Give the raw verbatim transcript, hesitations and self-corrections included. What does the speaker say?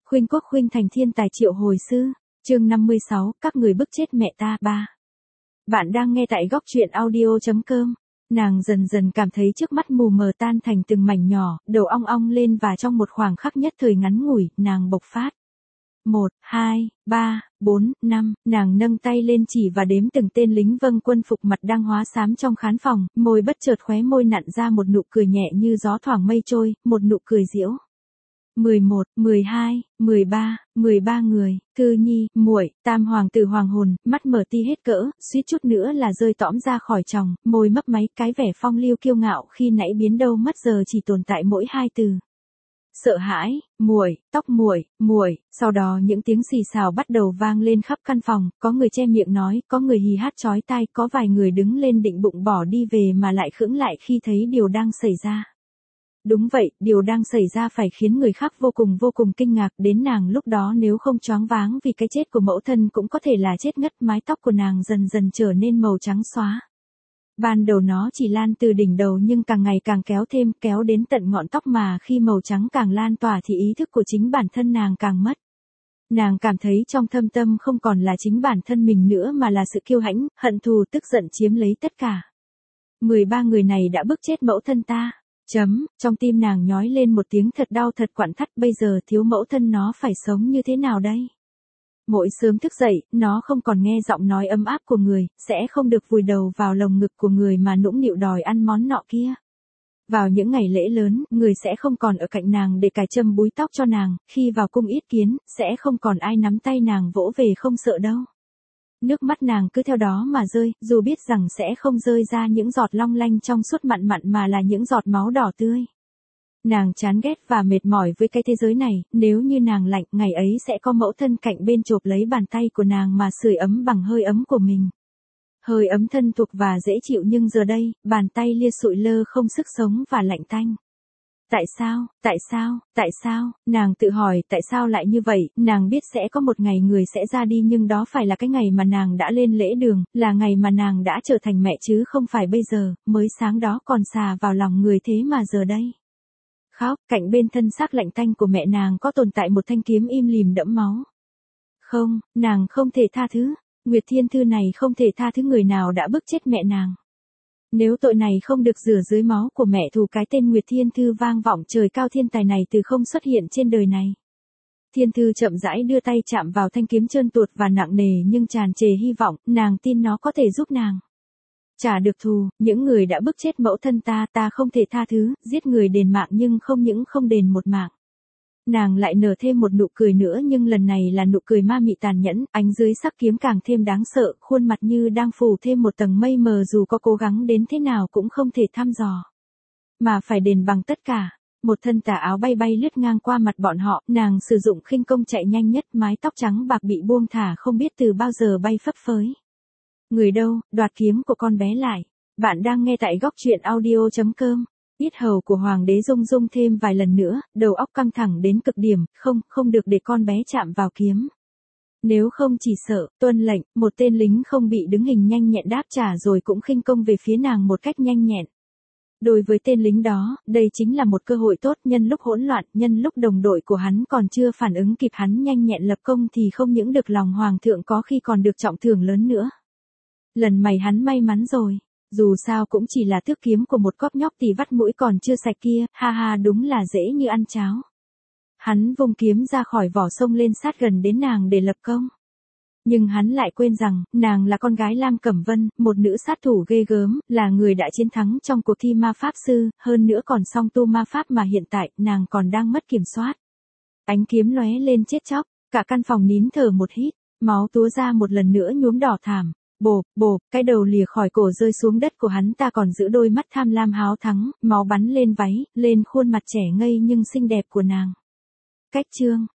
Khuynh Quốc khuynh thành thiên tài triệu hồi sư, chương năm mươi sáu, các người bức chết mẹ ta ba. Bạn đang nghe tại góc truyện audio.com. Nàng dần dần cảm thấy trước mắt mù mờ tan thành từng mảnh nhỏ, đầu ong ong lên và trong một khoảng khắc nhất thời ngắn ngủi, nàng bộc phát. Một, hai, ba, bốn, năm, nàng nâng tay lên chỉ và đếm từng tên lính vâng quân phục mặt đang hóa xám trong khán phòng, môi bất chợt khóe môi nặn ra một nụ cười nhẹ như gió thoảng mây trôi, một nụ cười giễu. mười một, mười hai, mười ba, mười ba người, Cư Nhi, muội, tam hoàng tử hoàng hồn, mắt mở ti hết cỡ, suýt chút nữa là rơi tõm ra khỏi tròng, môi mấp máy, cái vẻ phong lưu kiêu ngạo khi nãy biến đâu mất giờ chỉ tồn tại mỗi hai từ. Sợ hãi, muội, tóc muội, muội, sau đó những tiếng xì xào bắt đầu vang lên khắp căn phòng, có người che miệng nói, có người hì hát chói tai, có vài người đứng lên định bụng bỏ đi về mà lại khựng lại khi thấy điều đang xảy ra. Đúng vậy, điều đang xảy ra phải khiến người khác vô cùng vô cùng kinh ngạc, đến nàng lúc đó nếu không choáng váng vì cái chết của mẫu thân cũng có thể là chết ngất, mái tóc của nàng dần dần trở nên màu trắng xóa. Ban đầu nó chỉ lan từ đỉnh đầu nhưng càng ngày càng kéo thêm, kéo đến tận ngọn tóc mà khi màu trắng càng lan tỏa thì ý thức của chính bản thân nàng càng mất. Nàng cảm thấy trong thâm tâm không còn là chính bản thân mình nữa mà là sự kiêu hãnh, hận thù, tức giận chiếm lấy tất cả. mười ba người này đã bức chết mẫu thân ta. Chấm, trong tim nàng nhói lên một tiếng thật đau thật quặn thắt, bây giờ thiếu mẫu thân nó phải sống như thế nào đây? Mỗi sớm thức dậy, nó không còn nghe giọng nói ấm áp của người, sẽ không được vùi đầu vào lồng ngực của người mà nũng nịu đòi ăn món nọ kia. Vào những ngày lễ lớn, người sẽ không còn ở cạnh nàng để cài châm búi tóc cho nàng, khi vào cung yết kiến, sẽ không còn ai nắm tay nàng vỗ về không sợ đâu. Nước mắt nàng cứ theo đó mà rơi, dù biết rằng sẽ không rơi ra những giọt long lanh trong suốt mặn mặn mà là những giọt máu đỏ tươi. Nàng chán ghét và mệt mỏi với cái thế giới này, nếu như nàng lạnh, ngày ấy sẽ có mẫu thân cạnh bên chộp lấy bàn tay của nàng mà sưởi ấm bằng hơi ấm của mình. Hơi ấm thân thuộc và dễ chịu nhưng giờ đây, bàn tay lia sụi lơ không sức sống và lạnh tanh. Tại sao, tại sao, tại sao, nàng tự hỏi tại sao lại như vậy, nàng biết sẽ có một ngày người sẽ ra đi nhưng đó phải là cái ngày mà nàng đã lên lễ đường, là ngày mà nàng đã trở thành mẹ chứ không phải bây giờ, mới sáng đó còn xà vào lòng người thế mà giờ đây. Khóc, cạnh bên thân xác lạnh tanh của mẹ nàng có tồn tại một thanh kiếm im lìm đẫm máu. Không, nàng không thể tha thứ, Nguyệt Thiên Thư này không thể tha thứ người nào đã bức chết mẹ nàng. Nếu tội này không được rửa dưới máu của mẹ thù, cái tên Nguyệt Thiên Thư vang vọng trời cao thiên tài này từ không xuất hiện trên đời này. Thiên Thư chậm rãi đưa tay chạm vào thanh kiếm trơn tuột và nặng nề nhưng tràn trề hy vọng, nàng tin nó có thể giúp nàng trả được thù, những người đã bức chết mẫu thân ta, ta không thể tha thứ, giết người đền mạng nhưng không những không đền một mạng. Nàng lại nở thêm một nụ cười nữa nhưng lần này là nụ cười ma mị tàn nhẫn, ánh dưới sắc kiếm càng thêm đáng sợ, khuôn mặt như đang phủ thêm một tầng mây mờ dù có cố gắng đến thế nào cũng không thể thăm dò. Mà phải đền bằng tất cả. Một thân tà áo bay bay lướt ngang qua mặt bọn họ, nàng sử dụng khinh công chạy nhanh nhất, mái tóc trắng bạc bị buông thả không biết từ bao giờ bay phấp phới. Người đâu, đoạt kiếm của con bé lại. Bạn đang nghe tại góc truyện audio.com. Yết hầu của hoàng đế rung rung thêm vài lần nữa, đầu óc căng thẳng đến cực điểm, không, không được để con bé chạm vào kiếm. Nếu không chỉ sợ, tuân lệnh, một tên lính không bị đứng hình nhanh nhẹn đáp trả rồi cũng khinh công về phía nàng một cách nhanh nhẹn. Đối với tên lính đó, đây chính là một cơ hội tốt, nhân lúc hỗn loạn, nhân lúc đồng đội của hắn còn chưa phản ứng kịp hắn nhanh nhẹn lập công thì không những được lòng hoàng thượng có khi còn được trọng thưởng lớn nữa. Lần này hắn may mắn rồi. Dù sao cũng chỉ là thước kiếm của một cóp nhóc thì vắt mũi còn chưa sạch kia, ha ha đúng là dễ như ăn cháo. Hắn vung kiếm ra khỏi vỏ xông lên sát gần đến nàng để lập công. Nhưng hắn lại quên rằng, nàng là con gái Lam Cẩm Vân, một nữ sát thủ ghê gớm, là người đã chiến thắng trong cuộc thi ma pháp sư, hơn nữa còn song tu ma pháp mà hiện tại, nàng còn đang mất kiểm soát. Ánh kiếm lóe lên chết chóc, cả căn phòng nín thở một hít, máu túa ra một lần nữa nhuốm đỏ thảm. Bộp, bộp, cái đầu lìa khỏi cổ rơi xuống đất của hắn ta còn giữ đôi mắt tham lam háo thắng, máu bắn lên váy, lên khuôn mặt trẻ ngây nhưng xinh đẹp của nàng. Cách chương,